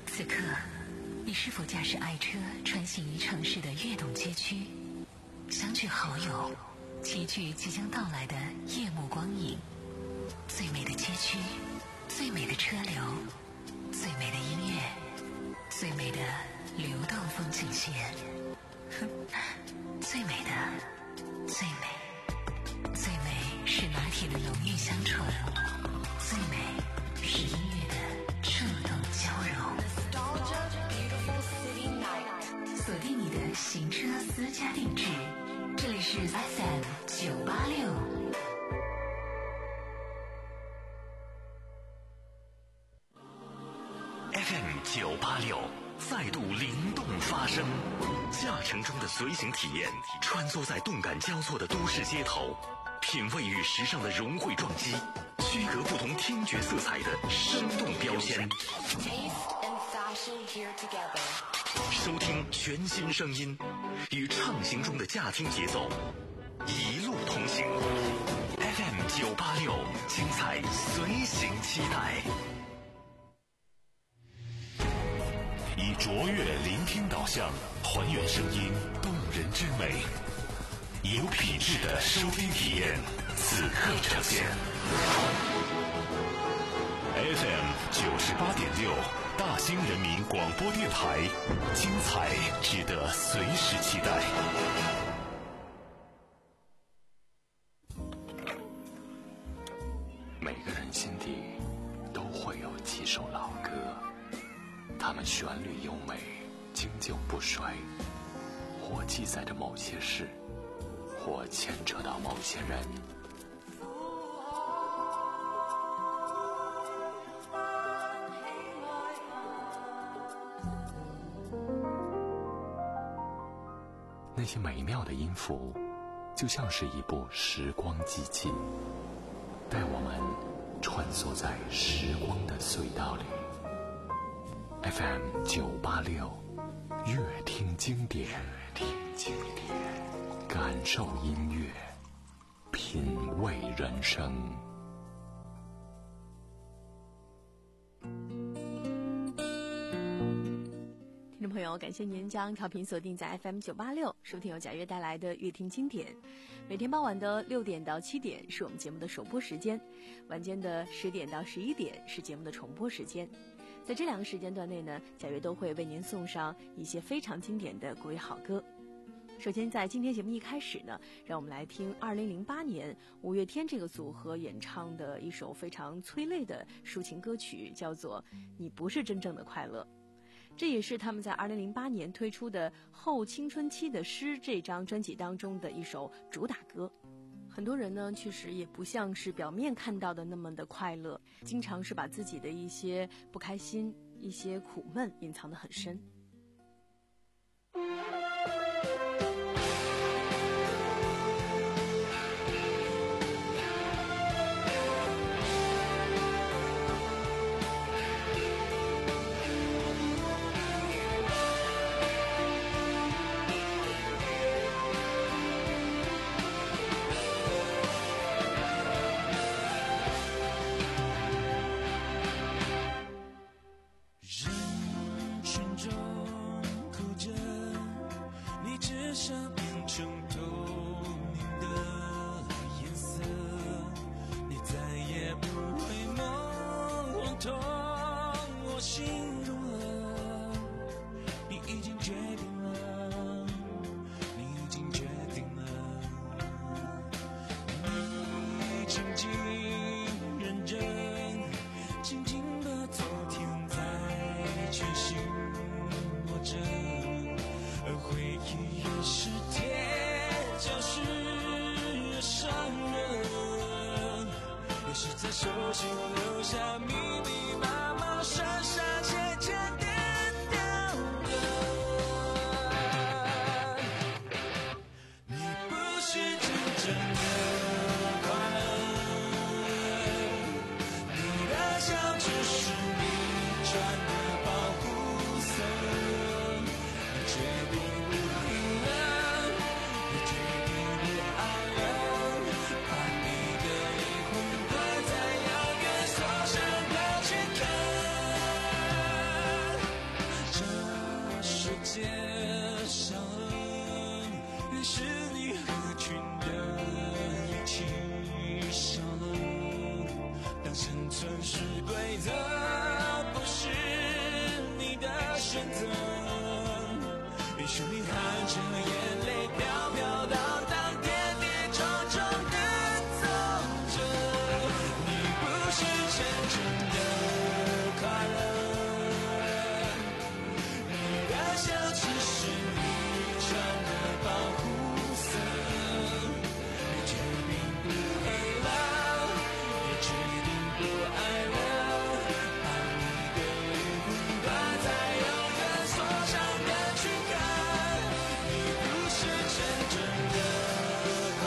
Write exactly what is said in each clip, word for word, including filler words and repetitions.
此刻，你是否驾驶爱车穿行于城市的跃动街区，相聚好友，齐聚即将到来的夜幕光影？最美的街区，最美的车流，最美的音乐，最美的流动风景线，最美的，最美，最美是拿铁的浓郁香醇，最美是音乐的触动交融。锁定你的行车私家定制，这里是 F M 九八六。 F M 九八六再度灵动发声，驾乘中的随行体验，穿梭在动感交错的都市街头，品味与时尚的融汇撞击，区隔不同听觉色彩的生动标签。收听全新声音，与畅行中的驾听节奏一路同行。F M 九八六，精彩随行期待。以卓越聆听导向，还原声音动人之美，有品质的收听体验，此刻呈现。F M 九十八点六，大兴人民广播电台，精彩值得随时期待。每个人心底都会有几首老歌，它们旋律优美，经久不衰，或记载着某些事，或牵扯到某些人。那些美妙的音符，就像是一部时光机器，带我们穿梭在时光的隧道里。F M 九八六，乐听经典，乐听经典，感受音乐，品味人生。 听众朋友，感谢您将调频锁定在 F M 九八六，收听由贾悦带来的乐听经典。每天傍晚的六点到七点是我们节目的首播时间，晚间的十点到十一点是节目的重播时间。在这两个时间段内呢，贾悦都会为您送上一些非常经典的国语好歌。首先在今天节目一开始呢，让我们来听二零零八年五月天这个组合演唱的一首非常催泪的抒情歌曲，叫做《你不是真正的快乐》。这也是他们在二零零八年推出的《后青春期的诗》这张专辑当中的一首主打歌。很多人呢，确实也不像是表面看到的那么的快乐，经常是把自己的一些不开心、一些苦闷隐藏得很深。 手心留下密密麻麻闪闪切切点点的，你不是真正的快乐，你的笑只是你穿的保护色，你决定不拼了，你决定不爱了，把你的灵魂挂在遥远锁上是规则，不是你的选择。允许你含着眼泪飘飘荡荡，跌跌撞撞的走着。你不是真正的快乐，你的笑只是你穿的保护色。你决定不爱了，也决定不爱了，把你的灵魂挂在永远锁上的躯干。你不是真正的快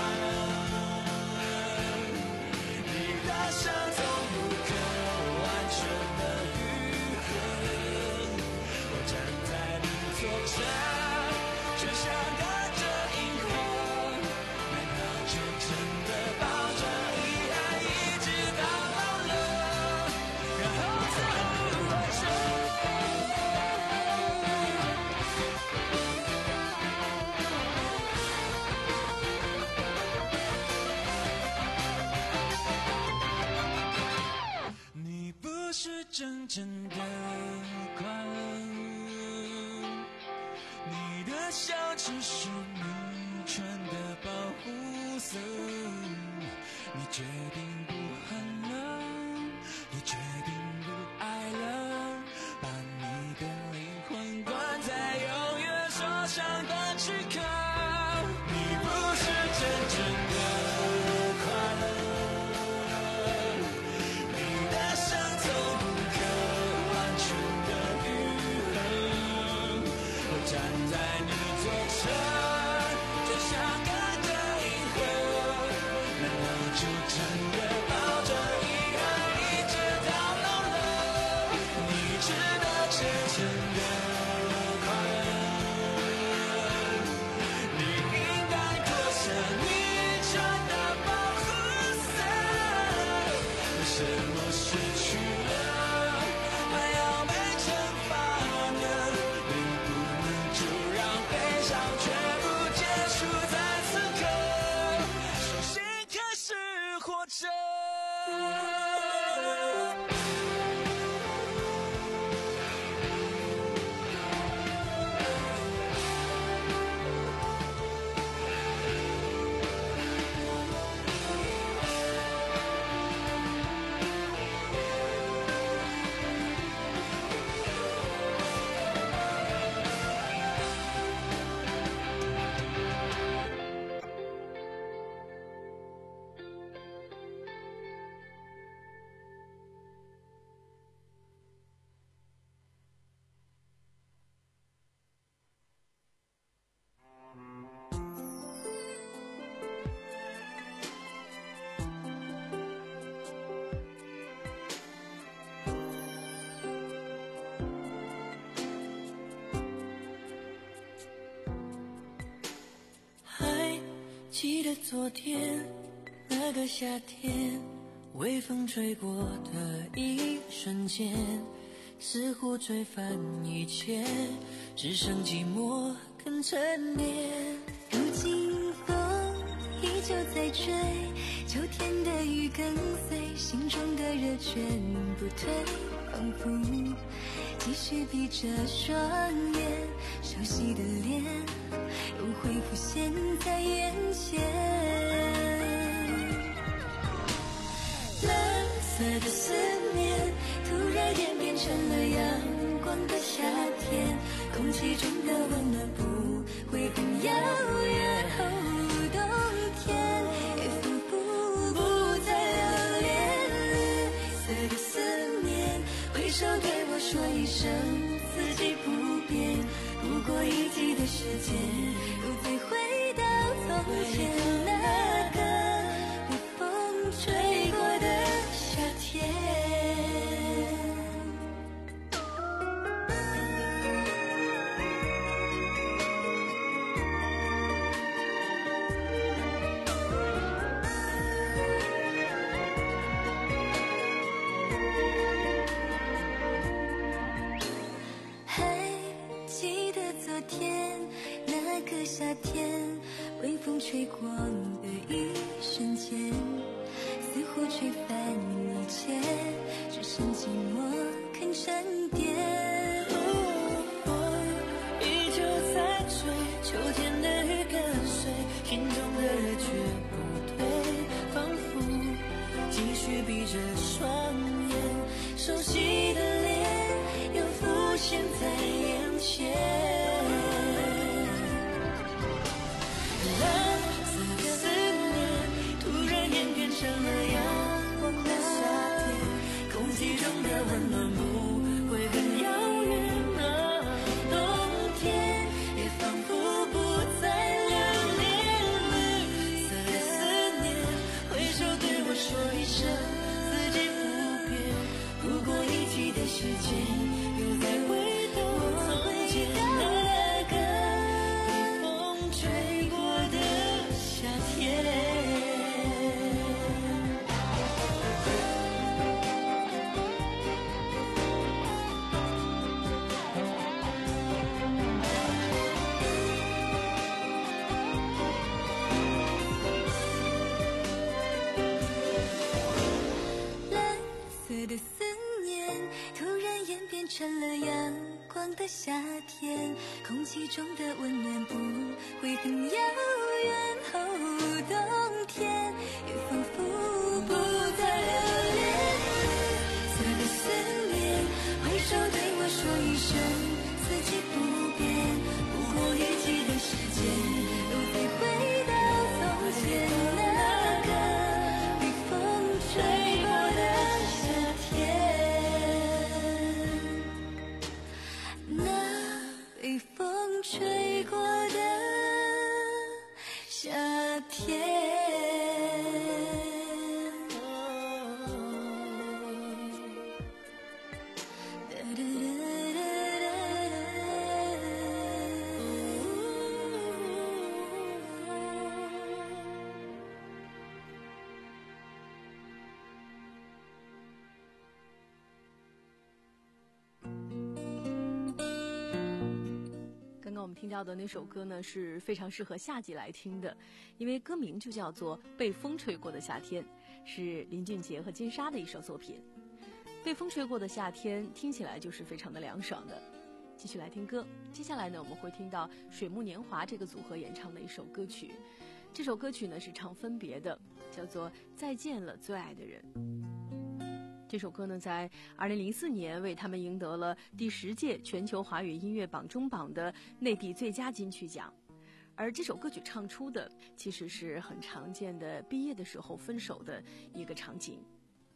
乐，你的伤从不可完全的愈合。我站在你左侧，就像隔着银河，难道就真的抱着遗憾一直到老了，然后最后活着？你不是真正的快乐，你的笑只是你穿的保护色。你决定不恨了，也决定不爱了，把你的灵魂关在永远锁上的躯壳。你不是真正的快乐，你的伤从不可完全的愈合。我站在你左侧，就像隔着银河，难道就真的抱着遗憾一直到老了？你值得真正的快乐，你应该脱下你穿的保护色。为什么失去了还要被惩罚呢？能不能就让悲伤全部结束在此刻，重新开始活着？ 还记得昨天那个夏天，微风吹过的一瞬间，似乎吹翻一切，只剩寂寞更沉淀。 如今风依旧在吹，秋天的雨跟随，心中的热全不退，仿佛继续闭着双眼，熟悉的脸又会浮现在眼前。蓝色的思念突然间变成了阳光的夏天，空气中的温暖不会很遥远。哦，冬天也仿佛不再留恋，绿色的思念挥手对我说一声四季不变，不过一季的时间又再回到从前那个被风吹过的夏天。还记得昨天那个夏天，微风吹过身寂寞肯沉淀。依旧在追秋天的雨跟随，心中的热却不退，仿佛继续闭着双眼，熟悉的脸又浮现在眼前。蓝色的思念突然间变成了阳光的夏天，空气中的温暖不会很遥远啊，冬天也仿佛不再留恋。绿色的思念挥手对我说一声四季不变，不过一季的时间又在回头从前那个被风吹过的夏天。蓝色的思念突然演变成了阳光的夏天，空气中的温暖不会很遥远，哦，冬天也仿佛不再留恋。绿色的思念挥手对我说一声四季不变，不过一季的时间又再回到从前那个被风吹过的夏天，那被风吹过的夏天。 刚刚我们听到的那首歌呢，是非常适合夏季来听的，因为歌名就叫做《被风吹过的夏天》，是林俊杰和金莎的一首作品。被风吹过的夏天听起来就是非常的凉爽的。继续来听歌，接下来呢，我们会听到水木年华这个组合演唱的一首歌曲。这首歌曲呢是唱分别的，叫做《再见了最爱的人》。这首歌呢，在二零零四年为他们赢得了第十届全球华语音乐榜中榜的内地最佳金曲奖。而这首歌曲唱出的，其实是很常见的毕业的时候分手的一个场景。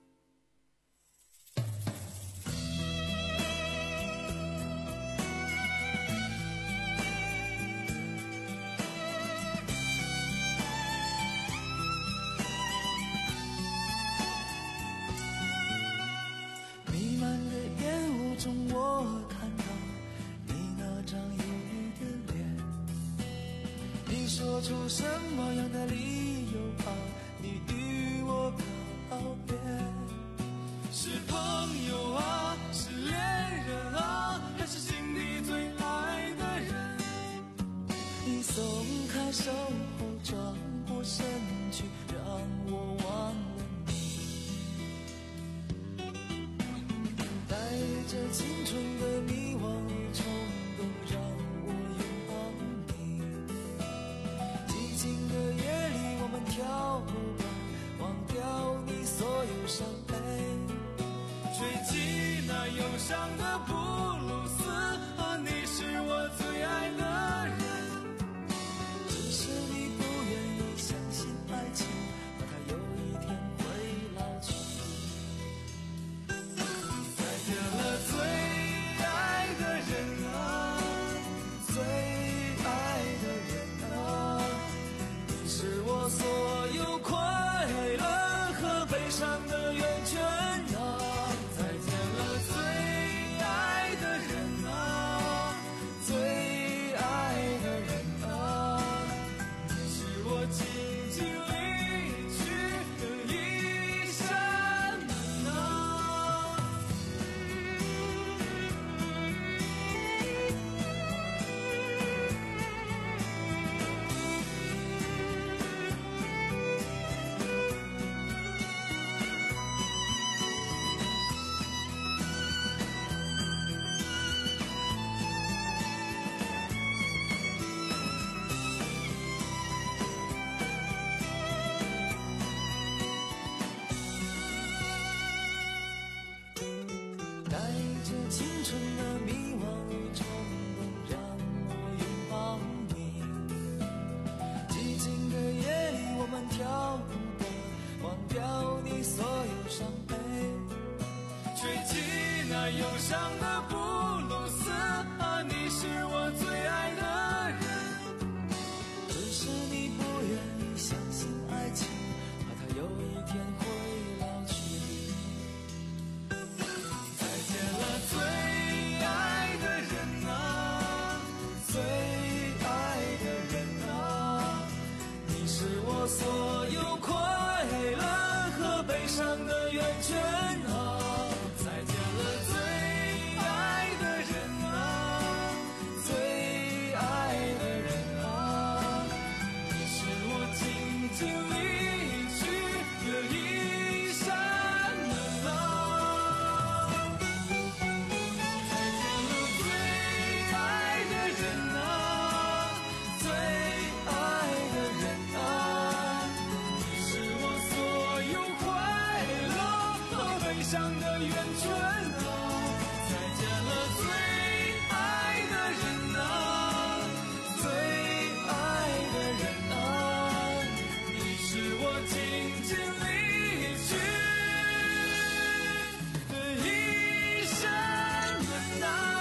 弥漫的烟雾中，我看到你那张忧郁的脸。你说出什么样的理由啊？你与我告别，是朋友啊，是恋人啊，还是心里最爱的人？你松开手后转过身去，让我忘了。带着青春的迷惘与冲动，让我拥抱你。寂静的夜里，我们跳舞吧，忘掉你所有伤悲，吹起那忧伤的布鲁斯。啊，你是我最爱的人，只是你不愿意相信爱情，怕它有一天会老去。再见了最爱的人啊，最爱的人啊，你是我所有快乐和悲伤的源泉啊。再见了最爱的人啊，最爱在忧伤的布鲁斯啊，你是我最爱的人。 只是你不愿意相信爱情，怕它有一天会老去。 再见了最爱的人啊，最爱的人啊，你是我所有快乐和悲伤的源泉啊。再见了最爱的人啊，最爱的人啊，你是我静静离去的一扇门啊。再见了最爱的人啊，最爱的人啊，你是我所有快乐和悲伤的源泉啊。再见了最爱的人啊，最爱的人啊，你是我静静离去的一扇门啊。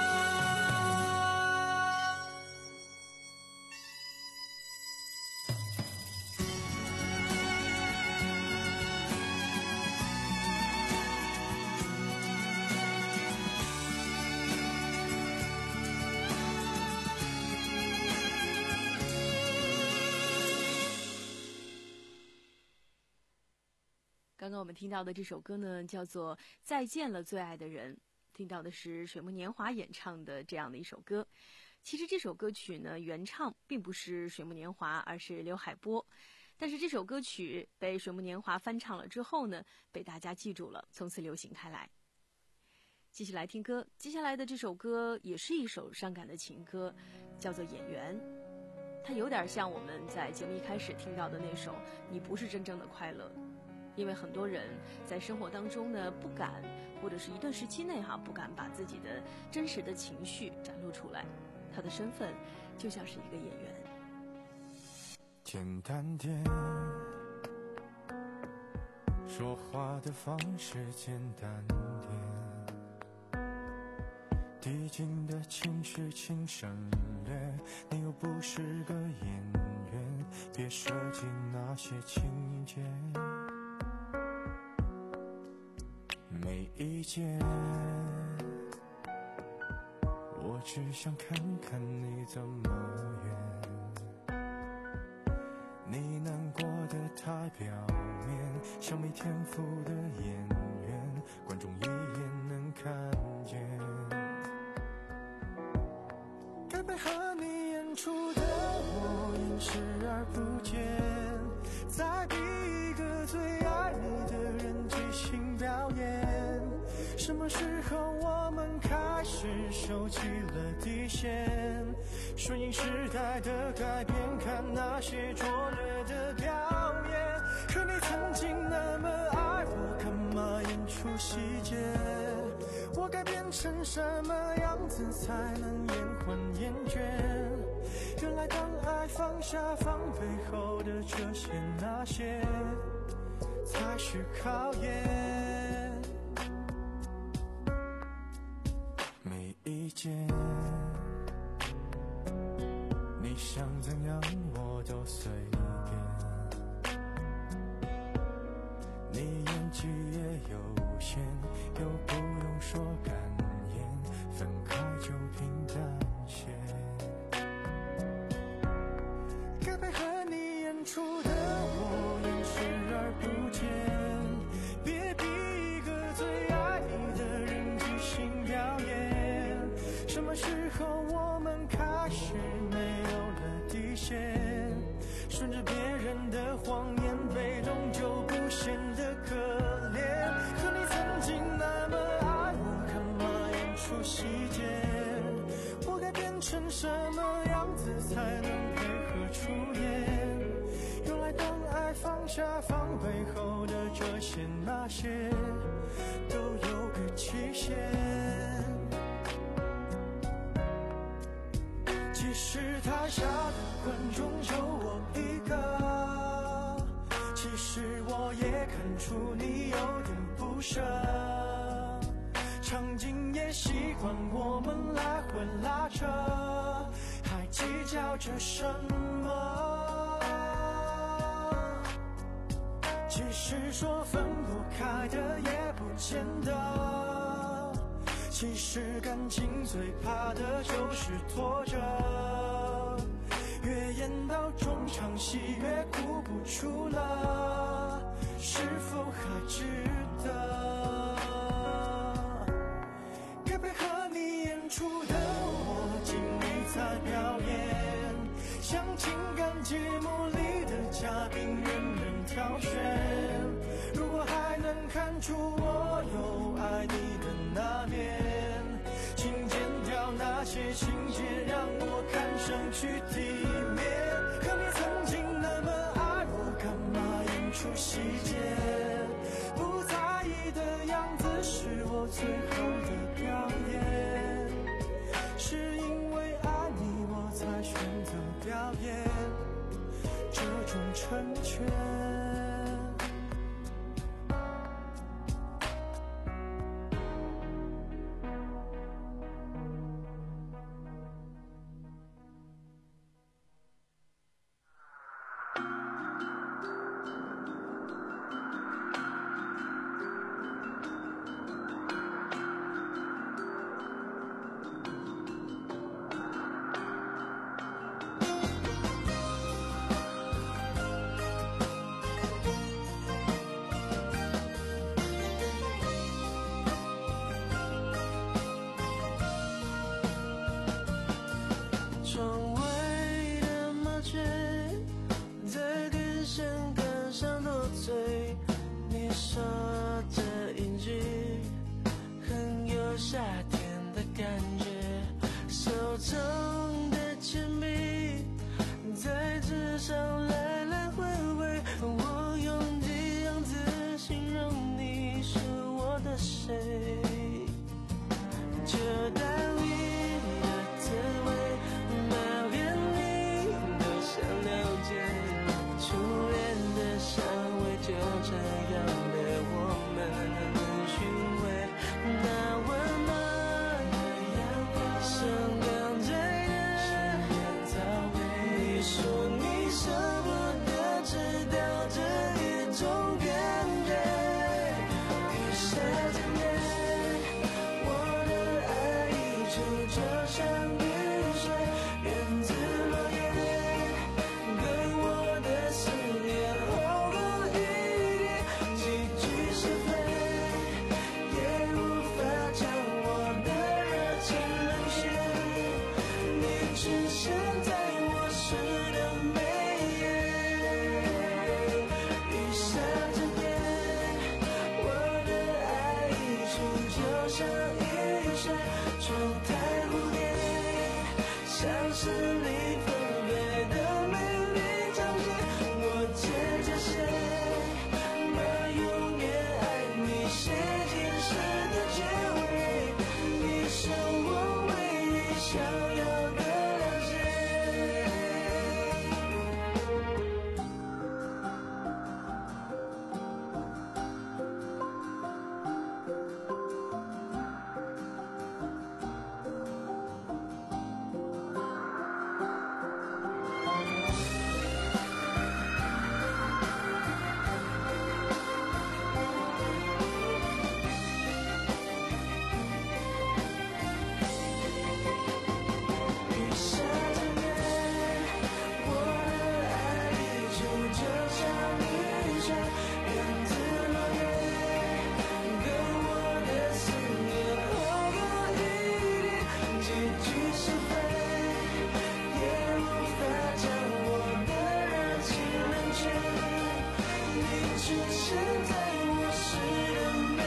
刚刚我们听到的这首歌呢，叫做《再见了最爱的人》，听到的是水木年华演唱的这样的一首歌。其实这首歌曲呢，原唱并不是水木年华，而是刘海波。但是这首歌曲被水木年华翻唱了之后呢，被大家记住了，从此流行开来。继续来听歌，接下来的这首歌也是一首伤感的情歌，叫做《演员》。它有点像我们在节目一开始听到的那首《你不是真正的快乐》。因为很多人在生活当中呢，不敢，或者是一段时期内哈、啊，不敢把自己的真实的情绪展露出来。他的身份就像是一个演员。 简单点，说话的方式简单点，递进的情绪请省略。你又不是个演员，别设计那些情节。没意见，我只想看看你怎么演。你难过的太表面，像没天赋的演员，观众一眼能看见。该配合你演出的我演视而不见，再逼一个最爱你的人即兴表演。什么时候我们开始收起了底线，顺应时代的改变，看那些拙劣的表演。可你曾经那么爱我，干嘛演出细节？我该变成什么样子才能延缓厌倦？原来当爱放下防备后的这些那些才是考验。没意见，你想怎样我都随便。你演技也有限，又不用说感言，分开就平淡些。该配合你演出的我演视而不见，别逼一个最爱你的人即兴表演。什么时候我们开始没有了底线，顺着别人的谎言，被动就不显得可怜。可你曾经那么爱我，干嘛演出细节？我该变成什么样子才能配合出演？原来当爱放下防备后的这些那些都有个期限。即使台下的观众就我一个，其实我也看出你有点不舍。 场景也习惯我们来回拉扯，还计较着什么？其实说分不开的也不见得，其实感情最怕的就是拖着，越演到中场戏越哭不出了，是否还值得？该配合你演出的我尽力在表演，像情感节目里的嘉宾任人挑选，如果还能看出我有爱你的那面，请剪掉那些情节让我看上去体面，可你曾经那么爱我，干嘛演出细节？不在意的样子是我最后的表演，是因为爱你我才选择表演这种成全。 窗外的麻雀在电线杆上多嘴，你说这一句很有夏天的感觉，手中的铅笔在纸上来来回回，我用几样字形容你是我的谁，就当你的滋味初恋的香味就这样被我们寻味，那温暖的阳光生长在的你说你舍不得知道这一种感觉，雨下渐远，我的爱溢出就像雨水，源自落叶，跟我的思念厚过一滴，几句是非也无法将我的热情冷却，你出现在我诗的眉眼，雨下渐远，我的爱溢出就像雨水，窗台蝴蝶像是你分别的美丽场景，我牵着谁，我永远爱你，写进诗的结尾，你是我唯一想要的了解。雨下渐远，我的爱溢出就像雨水，源自落叶，跟我的思念厚过一滴，几句是非也无法将我的热情冷却，你出现在我诗的眉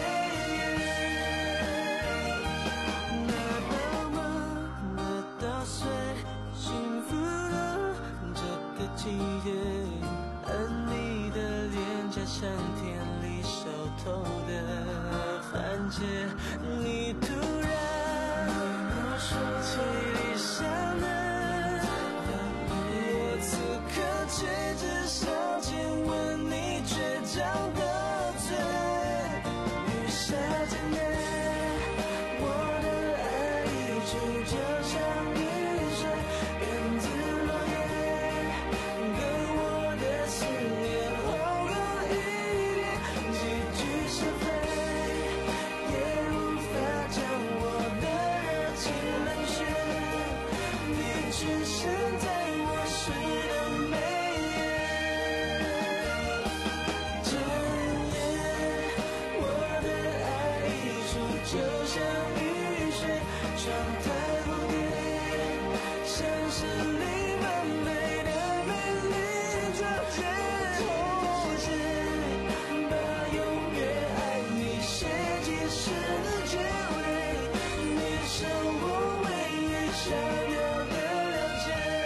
眼，那道梦的稻穗，幸福的这个季节，而你的脸颊像田里熟透的番茄，你突然说起理想的，我此刻却只想亲吻你倔强的嘴，雨下渐远， 就像雨水源自落叶，跟我的思念后有一点几句是非，也无法将我的热情冷却，你只是在我诗的眉眼。真言，我的爱溢出就像雨水穿太蝴蝶，像是你满美的美丽条件。同时把永远爱你写进诗的结尾，你是我唯一想要的了解。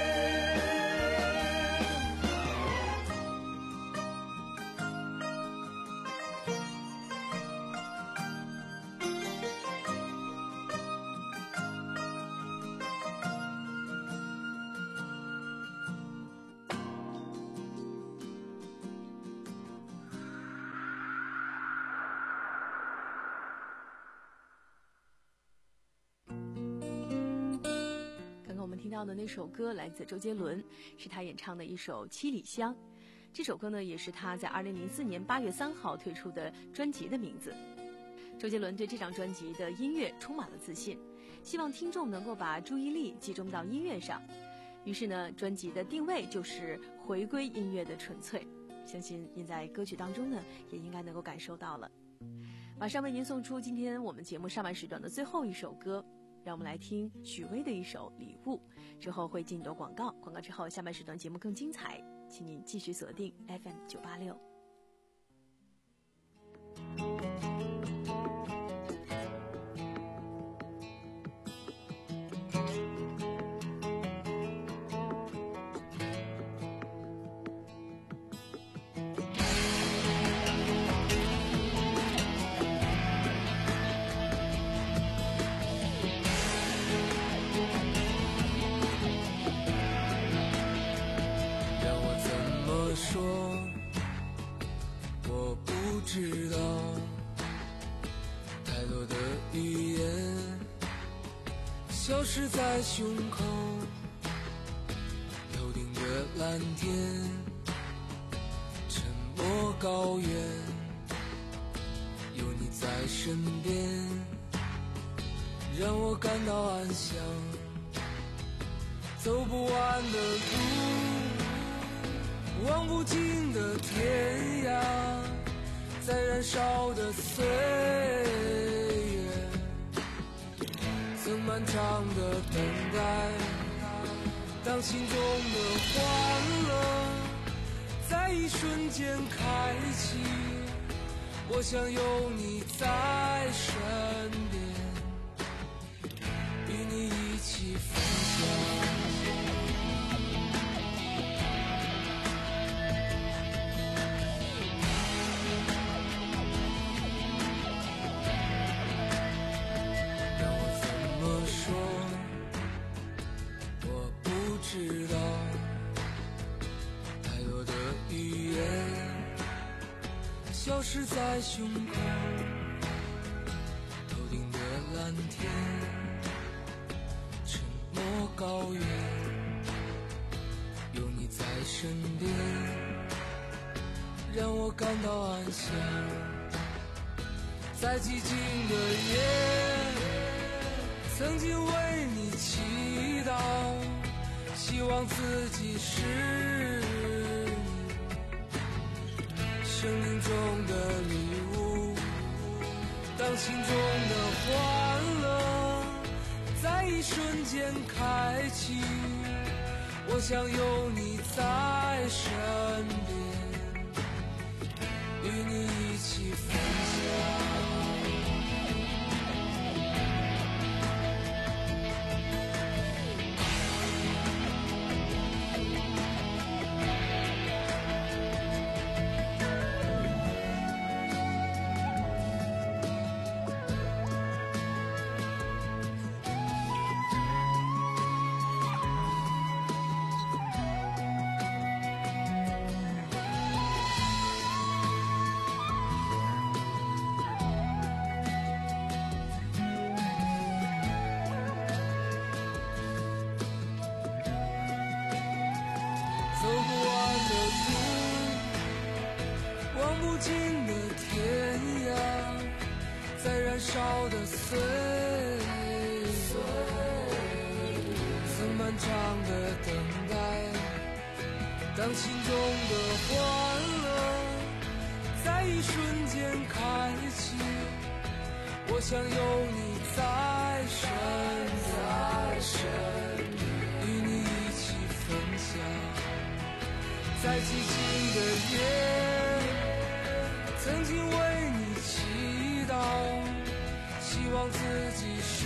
刚刚我们听到的那首歌来自周杰伦，是他演唱的一首《七里香》。这首歌呢，也是他在二零零四年八月三号推出的专辑的名字。周杰伦对这张专辑的音乐充满了自信，希望听众能够把注意力集中到音乐上。于是呢，专辑的定位就是回归音乐的纯粹。相信您在歌曲当中呢，也应该能够感受到了。马上为您送出今天我们节目上半时段的最后一首歌，让我们来听许巍的一首《礼物》，之后会进入广告，广告之后下半时段节目更精彩，请您继续锁定 F M 九八六。 让我怎么说？我不知道，太多的语言消失在胸口，头顶着蓝天，沉默高原，有你在身边，让我感到安详。走不完的路，望不尽的天涯，在燃烧的岁月，曾漫长的等待。当心中的欢乐在一瞬间开启，我想有你在身边，与你一起分享。知道太多的语言消失在胸口，头顶的蓝天，沉默高原，有你在身边，让我感到安详。在寂静的夜，曾经为你祈祷，希望自己是你生命中的礼物。当心中的欢乐在一瞬间开启，我想有你在身边，与你一起分享。 少的岁，曾漫长的等待，当心中的欢乐在一瞬间开启，我想有你在身在身与你一起分享，在寂静的夜曾经为你祈祷，希望自己是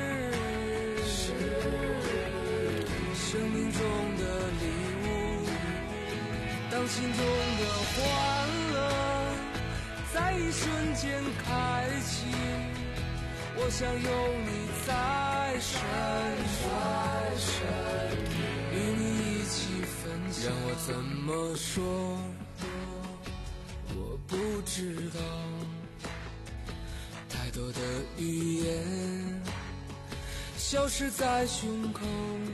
生命中的礼物，当心中的欢乐在一瞬间开启，我想有你在身在身与你一起分享，让我怎么说我不知道，太多的语言消失在胸口，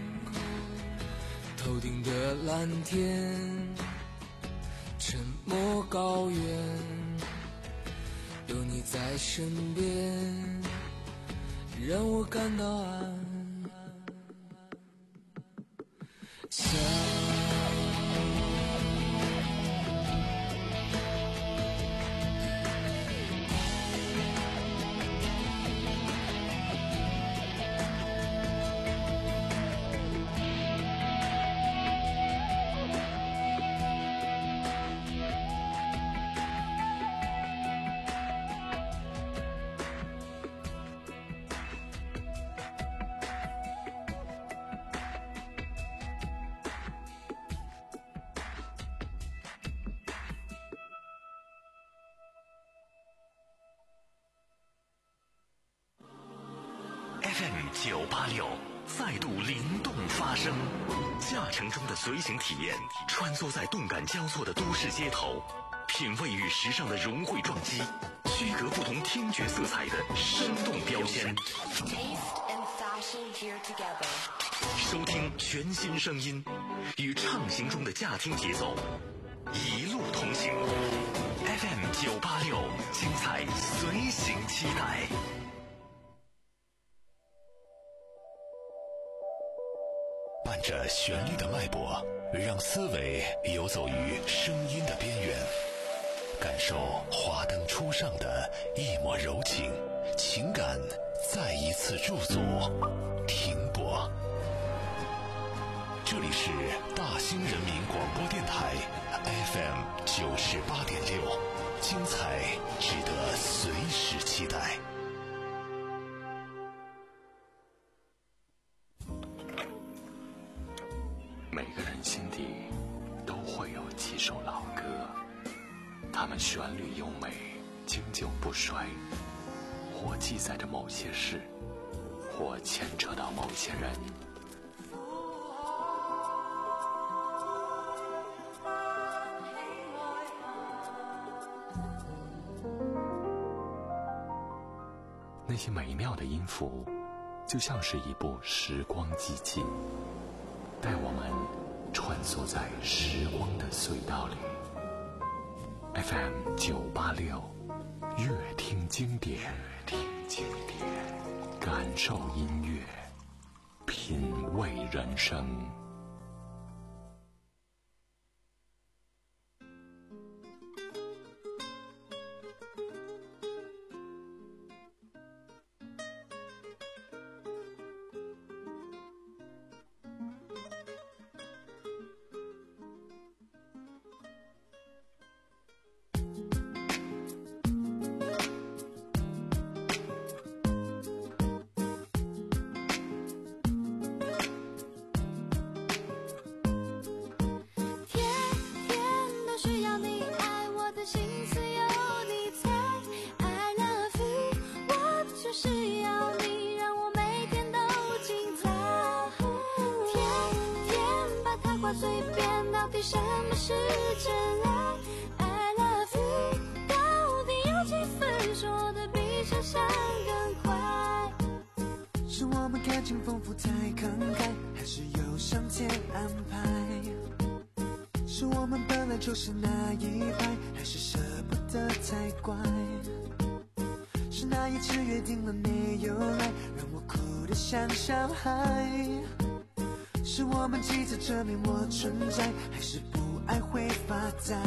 头顶的蓝天沉默高原，有你在身边让我感到安详。 F M 九八六再度灵动发声，驾乘中的随行体验，穿梭在动感交错的都市街头，品味与时尚的融汇撞击，区隔不同听觉色彩的生动标签。收听全新声音，与畅行中的驾听节奏，一路同行。F M 九八六，精彩随行期待。伴着旋律的脉搏，让思维游走于声音的边缘，感受华灯初上的一抹柔情，情感再一次驻足停泊。这里是大兴人民广播电台 F M 九十八点六，精彩值得随时期待。每个人心底都会有几首老歌，它们旋律优美，经久不衰，或记载着某些事，或牵扯到某些人。那些美妙的音符，就像是一部时光机器，带我们穿梭在时光的隧道里。 F M 九八六，乐听经典，听经典，感受音乐，品味人生。 什么是真爱 I love you 到底有几分说的比想象更快， 是我们感情丰富太慷慨，还是有上天安排？是我们本来就是那一派，还是舍不得太乖？ 是那一次约定了没有来，让我哭得像小孩。是我们急着证明我存在，还是不爱会发呆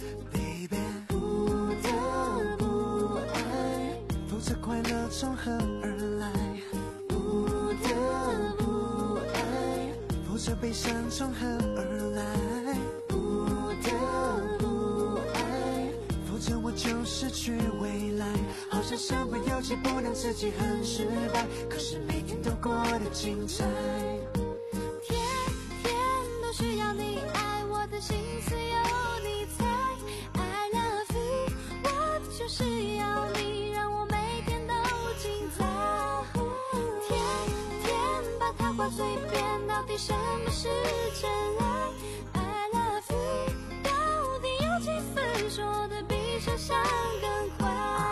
Baby 不得不爱，否则快乐从何而来，不得不爱，否则悲伤从何而来，不得不爱，否则我就失去未来。好像身不由己，不能自己很失败，可是每天都过得精彩。 天天都需要你爱，我的心思有你猜。I love you， 我就是要你，让我每天都精彩。天天把它挂嘴边，到底什么是真爱 ？I love you， 到底有几分说的比想象更快？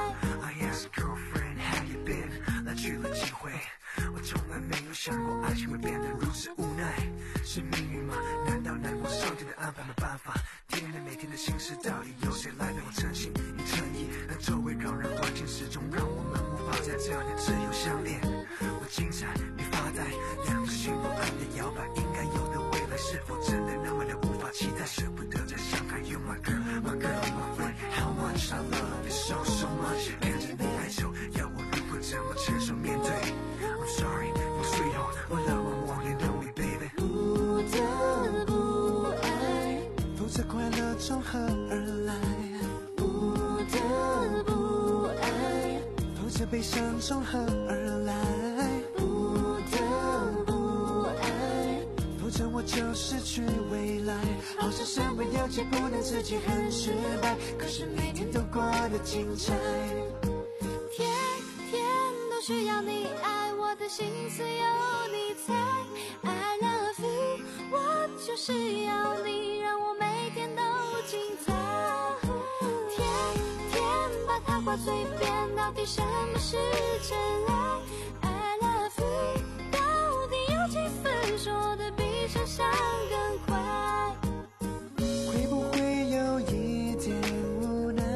I asked girlfriend how you been， 来去了几回，我从来没有想过爱情会变得如此无奈。是命运吗？难道难过上天的安排没办法？天天每天的心事，到底由谁来为我诚心与诚意？那周围让人环境始终让我们无法在这样的自由相恋。我精彩，你发呆，两个心不安的摇摆，应该有的未来是否真的那么的无法期待？舍不得再相爱 ，You my girl, my girl, my friend, how much I love you so so much。看着你哀愁，要我如何怎么承受面对 ？I'm sorry, my sweetheart, my love, I want you know me, baby。不得不爱，否则快乐从何而来？不得不爱，否则悲伤从何而来？不得不爱，否则我就失去未来。好像身不由己，不能自己很失败，可是每天都过得精彩。 天天都需要你爱，我的心思有你猜。I love you， 我就是要你，让我每天都精彩。天天把它挂嘴边，到底什么是真爱 ？I love you， 到底有几分说的比想象更快？ 会不会有一点无奈？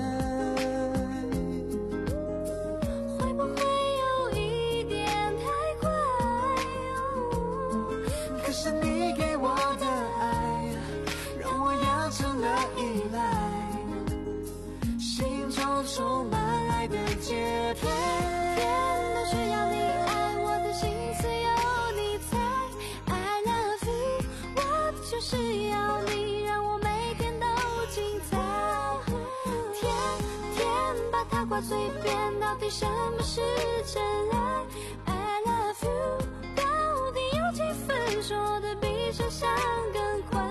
会不会有一点太快？ 可是你给我的爱，让我养成了依赖，心中充满爱的节拍。 天都需要你爱，我的心思有你猜。I love you， 我就是要你，让我每天都精彩。天天把它挂嘴边，到底什么是真爱 ？I love you， 到底有几分说的比想象更快？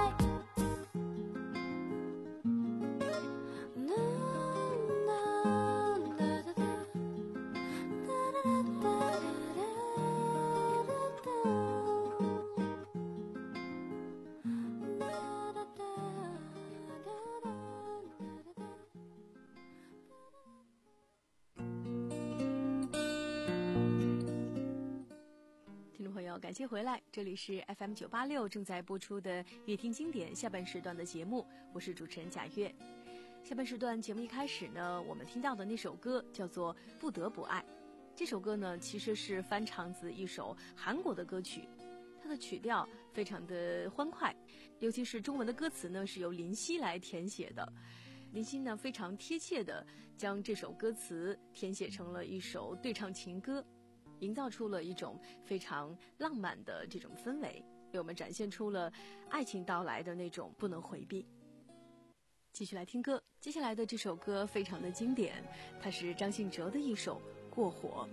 感谢回来，这里是 F M 九八六正在播出的乐听经典下半时段的节目，我是主持人贾月。下半时段节目一开始呢，我们听到的那首歌叫做《不得不爱》。这首歌呢，其实是翻唱自一首韩国的歌曲，它的曲调非常的欢快，尤其是中文的歌词呢是由林夕来填写的。林夕呢非常贴切的将这首歌词填写成了一首对唱情歌，营造出了一种非常浪漫的这种氛围，为我们展现出了爱情到来的那种不能回避。继续来听歌，接下来的这首歌非常的经典，它是张信哲的一首《过火》。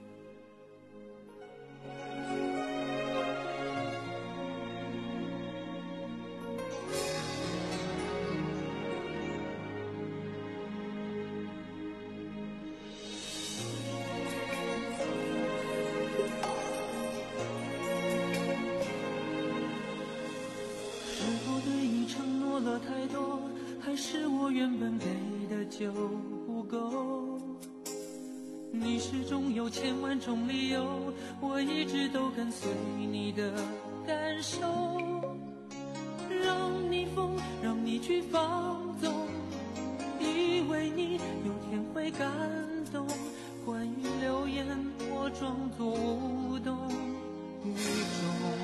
了太多，还是我原本给的就不够？你始终有千万种理由，我一直都跟随你的感受，让你疯，让你去放纵，以为你有天会感动， 关于流言，我装作无动于衷。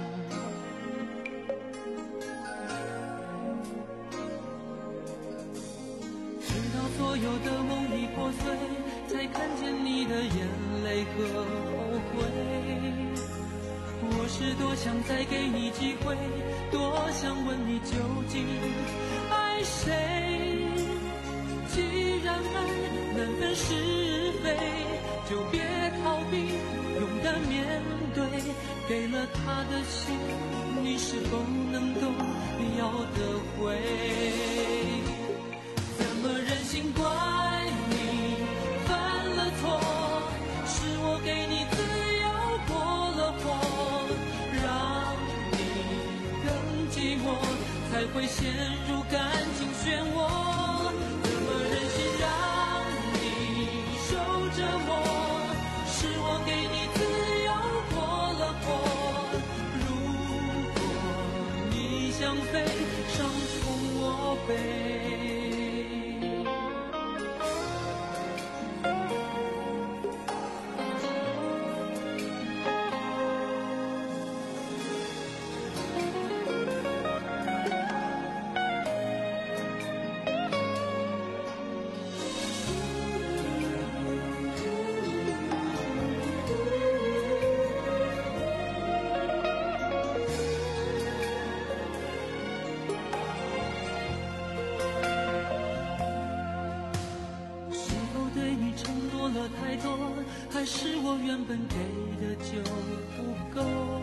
直到所有的梦已破碎，才看见你的眼泪和后悔。我是多想再给你机会，多想问你究竟爱谁。既然爱难分是非，就别逃避，勇敢面对。给了他的心，你是否能够要得回？怎么忍心怪你犯了错？是我给你自由过了火，让你更寂寞，才会陷入感情漩涡。怎么忍心让你受折磨？是我给你自由过了火。如果你想飞，伤痛我背。太多，还是我原本给的就不够？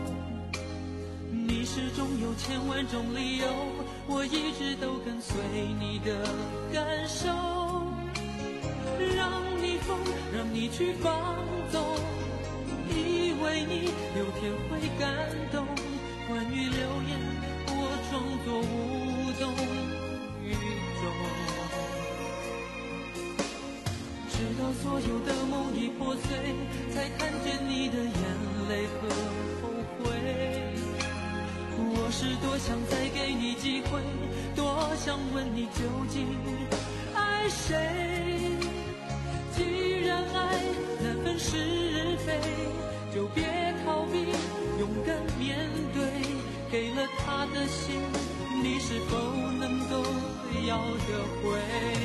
你始终有千万种理由，我一直都跟随你的感受，让你疯，让你去放纵，以为你有天会感动。关于流言，我装作无动于衷。直到所有的梦已破碎，才看见你的眼泪和后悔。我是多想再给你机会，多想问你究竟爱谁。既然爱难分是非，就别逃避，勇敢面对。给了他的心，你是否能够要得回？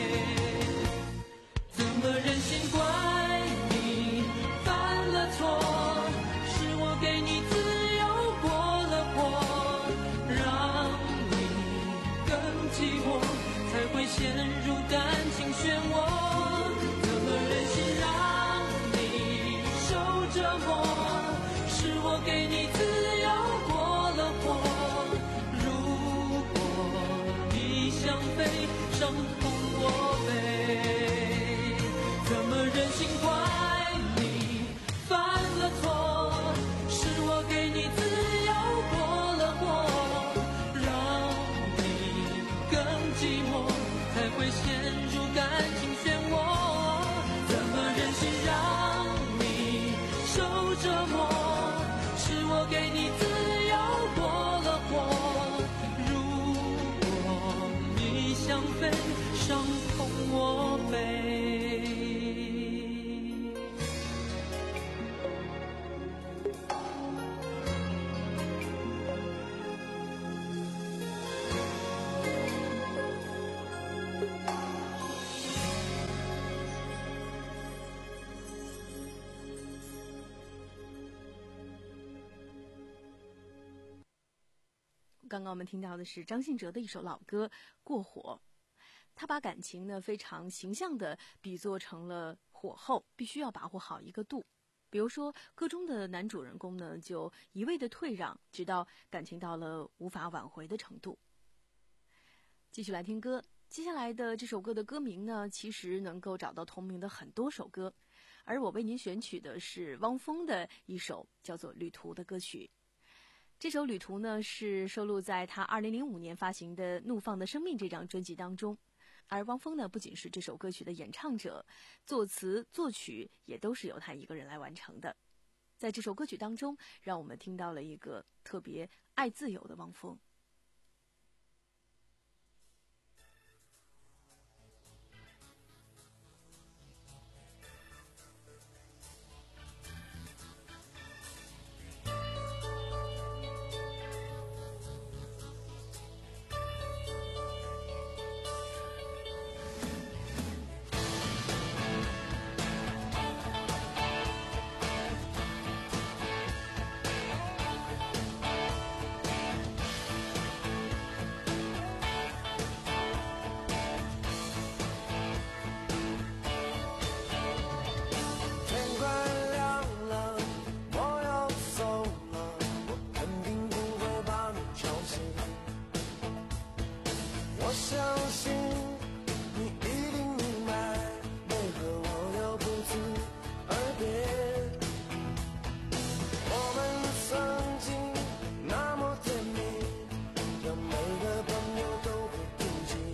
怎么忍心怪你犯了错？是我给你自由过了火，让你更寂寞，才会陷入感情漩涡。怎么忍心让你受折磨？是我给你自由过了火。如果你想飞，伤痛我背。怎么忍心怪你犯了错？是我给你自由过了火，让你更寂寞，才会陷入感情漩涡。怎么忍心让你受折磨？是我给你自由过了火。如果你想飞，伤痛我背。 刚刚我们听到的是张信哲的一首老歌《过火》，他把感情呢非常形象地比作成了火候，必须要把握好一个度。比如说歌中的男主人公呢就一味的退让，直到感情到了无法挽回的程度。继续来听歌，接下来的这首歌的歌名呢其实能够找到同名的很多首歌，而我为您选取的是汪峰的一首叫做《旅途》的歌曲。这首《旅途》呢是收录在他二零零五年发行的《怒放的生命》这张专辑当中，而汪峰呢不仅是这首歌曲的演唱者，作词作曲也都是由他一个人来完成的。在这首歌曲当中，让我们听到了一个特别爱自由的汪峰。 相信你一定明白，为何我要不辞而别。我们曾经那么甜蜜，让每个朋友都会惦记。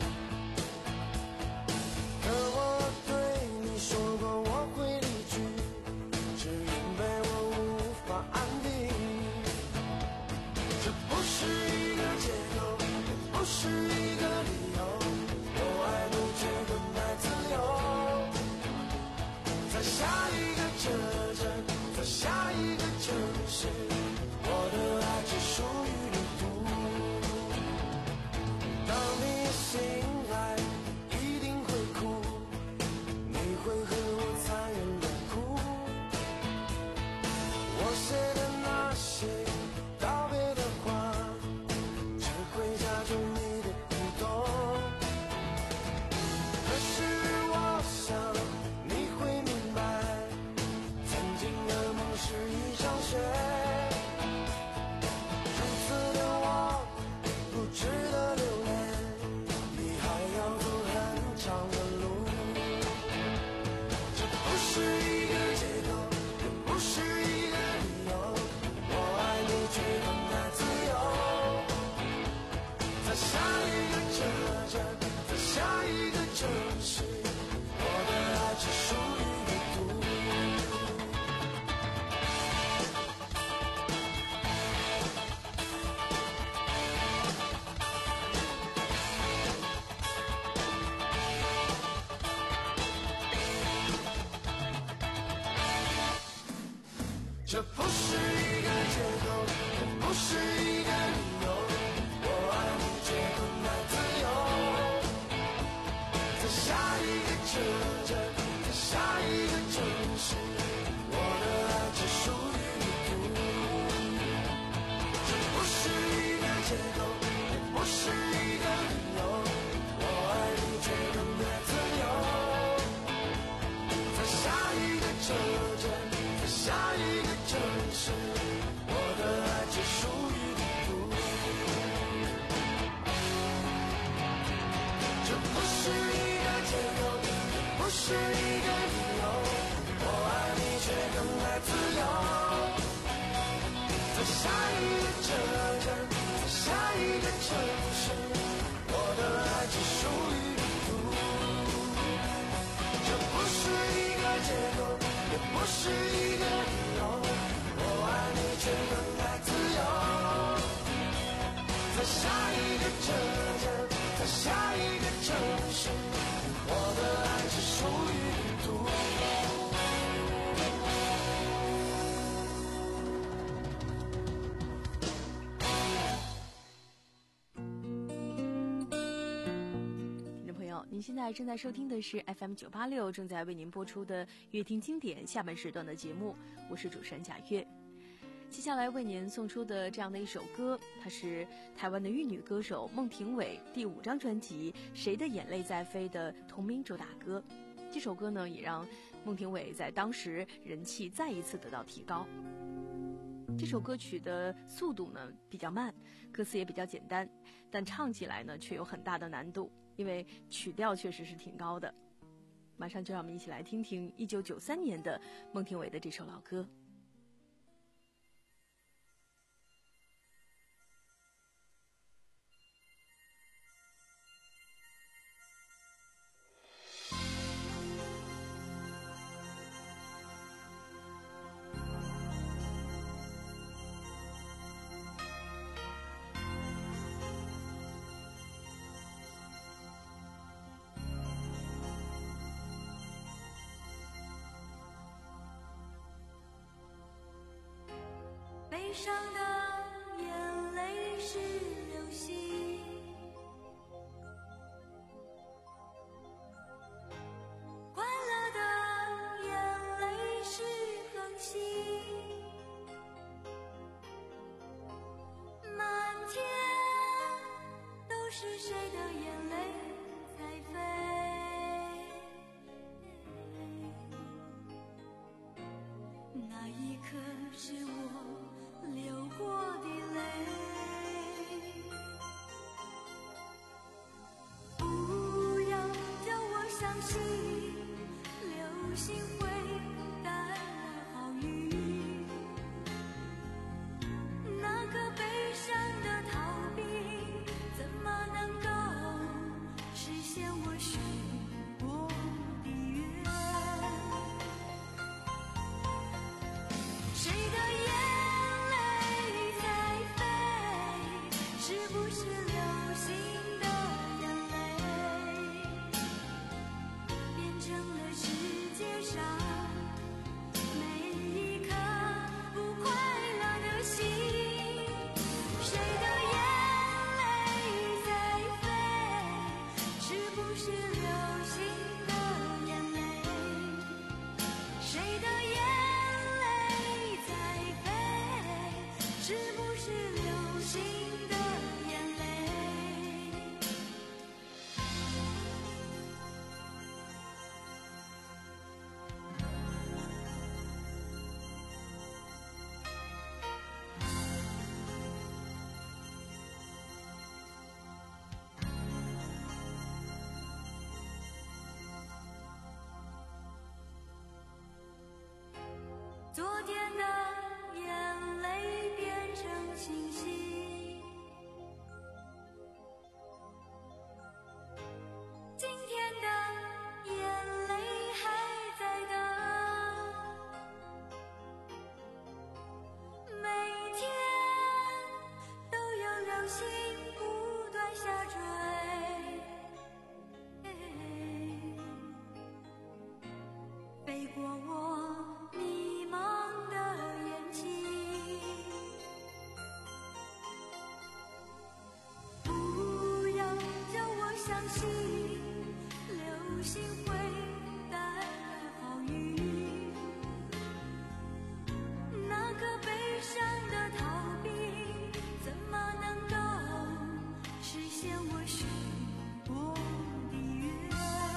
可我对你说过我会离去，只因为我无法安定。这不是一个借口，也不是一个理由，我爱你却更爱自由。在下一个车站，在下一个城市，我的爱只属于旅途。当你醒来一定会哭，你会和我残忍的哭。我写的那些道别的话，只会加重你的苦痛。可是我想你会明白，曾经的梦是一场雪，如此的我不值得留恋，你还要走很长的路。这不是一个借口，也不是一个理由，我爱你却更爱自由。在下一个车站，在下一个城市，我的爱只属于旅途。这不是一个借口，也不是一个理由，我爱你却更爱自由。在下一个车站，在下一个城市，我的爱只属于旅途。这不是一个借口，也不是一个理由，我爱你却更爱自由。在下一个车站，在下一个城市，我的爱只属于旅途。这不是一个借口，也不是一个理由，我爱你却更爱自由。在下一个车站，在下一个城市，我的爱只属于旅途。这不是一个借口，也不是一个理由，我爱你却更爱自由。在下一个车站，在下一个城市，我的爱只属于旅途。 听众朋友，您现在正在收听的是 F M 九八六正在为您播出的乐听经典下半时段的节目，我是主持人贾月。接下来为您送出的这样的一首歌，它是台湾的玉女歌手孟庭苇第五张专辑《谁的眼泪在飞》的同名主打歌。这首歌呢，也让孟庭苇在当时人气再一次得到提高。这首歌曲的速度呢比较慢，歌词也比较简单，但唱起来呢却有很大的难度，因为曲调确实是挺高的。马上就让我们一起来听听一九九三年的孟庭苇的这首老歌。 悲伤的眼泪是流星，快乐的眼泪是恒星，满天都是谁的眼泪在飞，那一刻是我流过的泪。 是流星的眼泪？昨天的眼泪变成星星，今天的眼泪还在等，每天都有流星不断下坠，飞过我迷茫的眼睛，不要叫我相信流星会带来好运，那个悲伤的逃避怎么能够实现我许过的愿？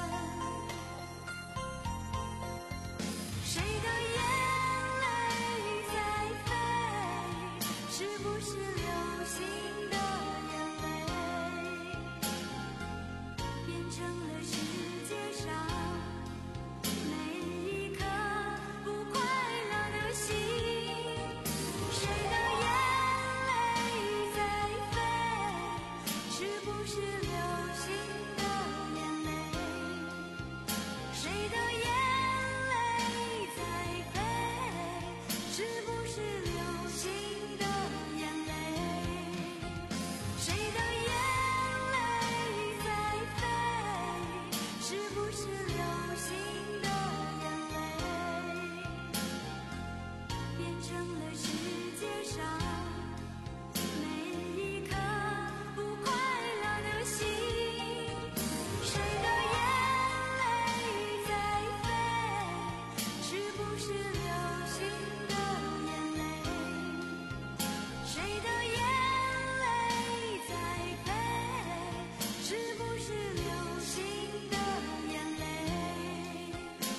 谁的眼泪在飞？是不是流星的眼泪变成了世界上每一颗不快乐的心？谁的眼泪在飞？是不是流星的眼泪？谁的眼泪在飞？是不是流星的眼泪？谁的眼泪在飞？是不是流星的眼泪变成了世界上每一颗不快乐的心？谁的眼泪在飞？是不是流星的眼泪？谁的眼泪在飞？是不是流星的眼泪？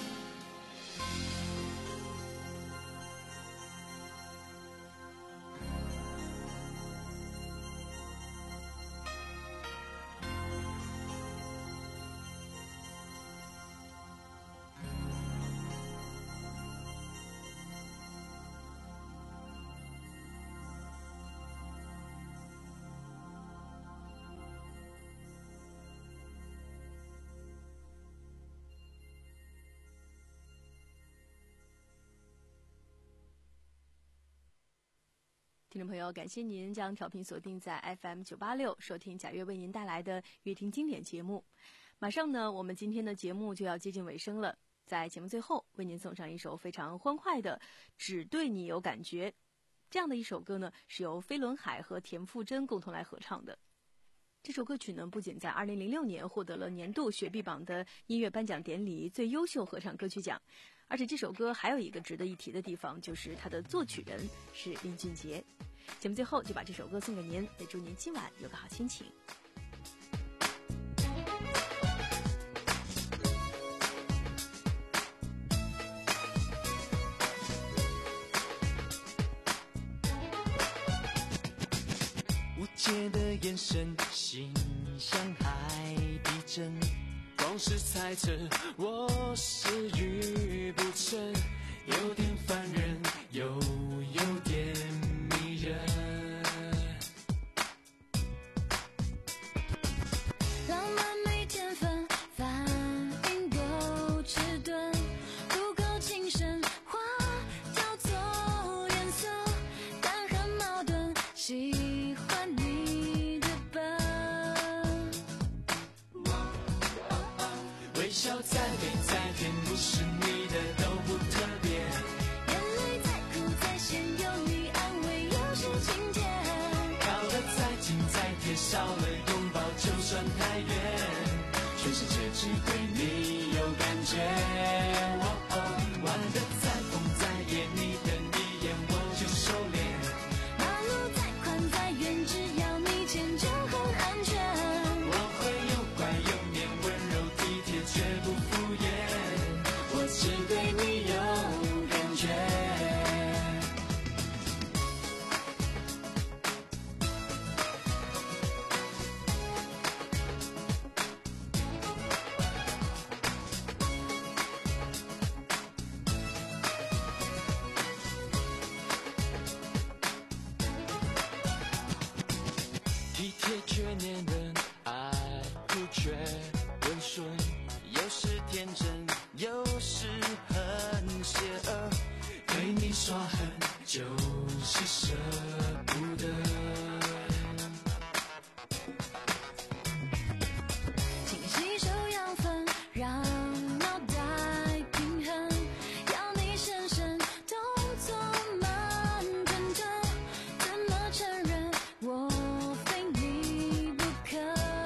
听众朋友，感谢您将调频锁定在 F M 九八六，收听贾月为您带来的乐听经典节目。马上呢，我们今天的节目就要接近尾声了。在节目最后，为您送上一首非常欢快的《只对你有感觉》。这样的一首歌呢，是由飞轮海和田馥甄共同来合唱的。这首歌曲呢，不仅在二零零六年获得了年度雪碧榜的音乐颁奖典礼最优秀合唱歌曲奖，而且这首歌还有一个值得一提的地方，就是它的作曲人是林俊杰。节目最后就把这首歌送给您，也祝您今晚有个好心情。 无解的眼神，心像海底针，光是猜测我是愚不成，有点烦人，又有点迷人。 浪漫没天分，反应够迟钝，不够精神，花叫做颜色，但很矛盾，喜欢你的笨。 微笑再美再甜，不是你的都不特别。 眼泪再苦再咸，有你安慰又是晴天。 靠得再近再贴，少了拥抱就算太远。全世界只对你有感觉。哦哦，玩得再疯再野，你的一眼我就收敛。 马路再宽是舍不得。 请吸收养分，让脑袋平衡，要你深深动作慢吞吞，怎么承认我非你不可？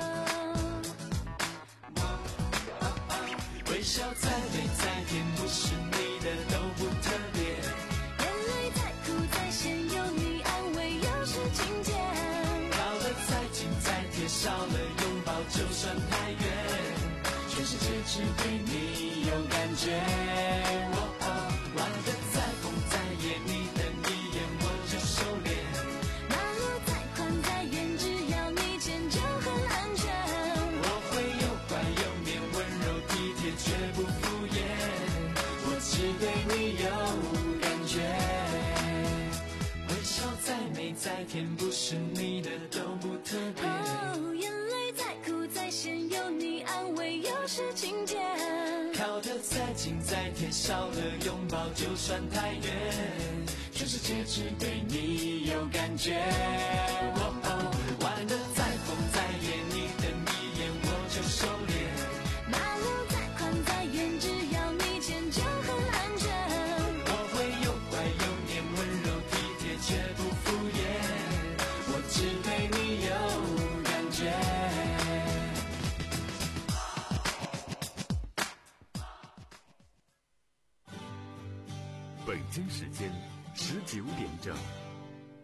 微笑再美再甜，不是你的都不特别。 眼泪再苦再咸，有你安慰又是情节。 靠得再近再贴，少了拥抱就算太远，全世界只对你有感觉。哦哦，玩得再疯再野，你等一眼我就收敛。 马路再宽再远，只要你牵就很安全。 我会又乖又黏，温柔体贴绝不敷衍，我只对你有感觉。微笑再美再甜，不是你的都不特别。 哦，眼泪再苦再咸，有你安慰又是情节。 靠得再近再贴，少了拥抱就算太远，全世界只对你有感觉。哦哦，玩得再疯再野，你等一眼我就收敛。 马路再宽再远，只要你牵就很安全。 我会又乖又黏，温柔体贴绝不敷衍，我只对你有感觉。 北京时间十九点整。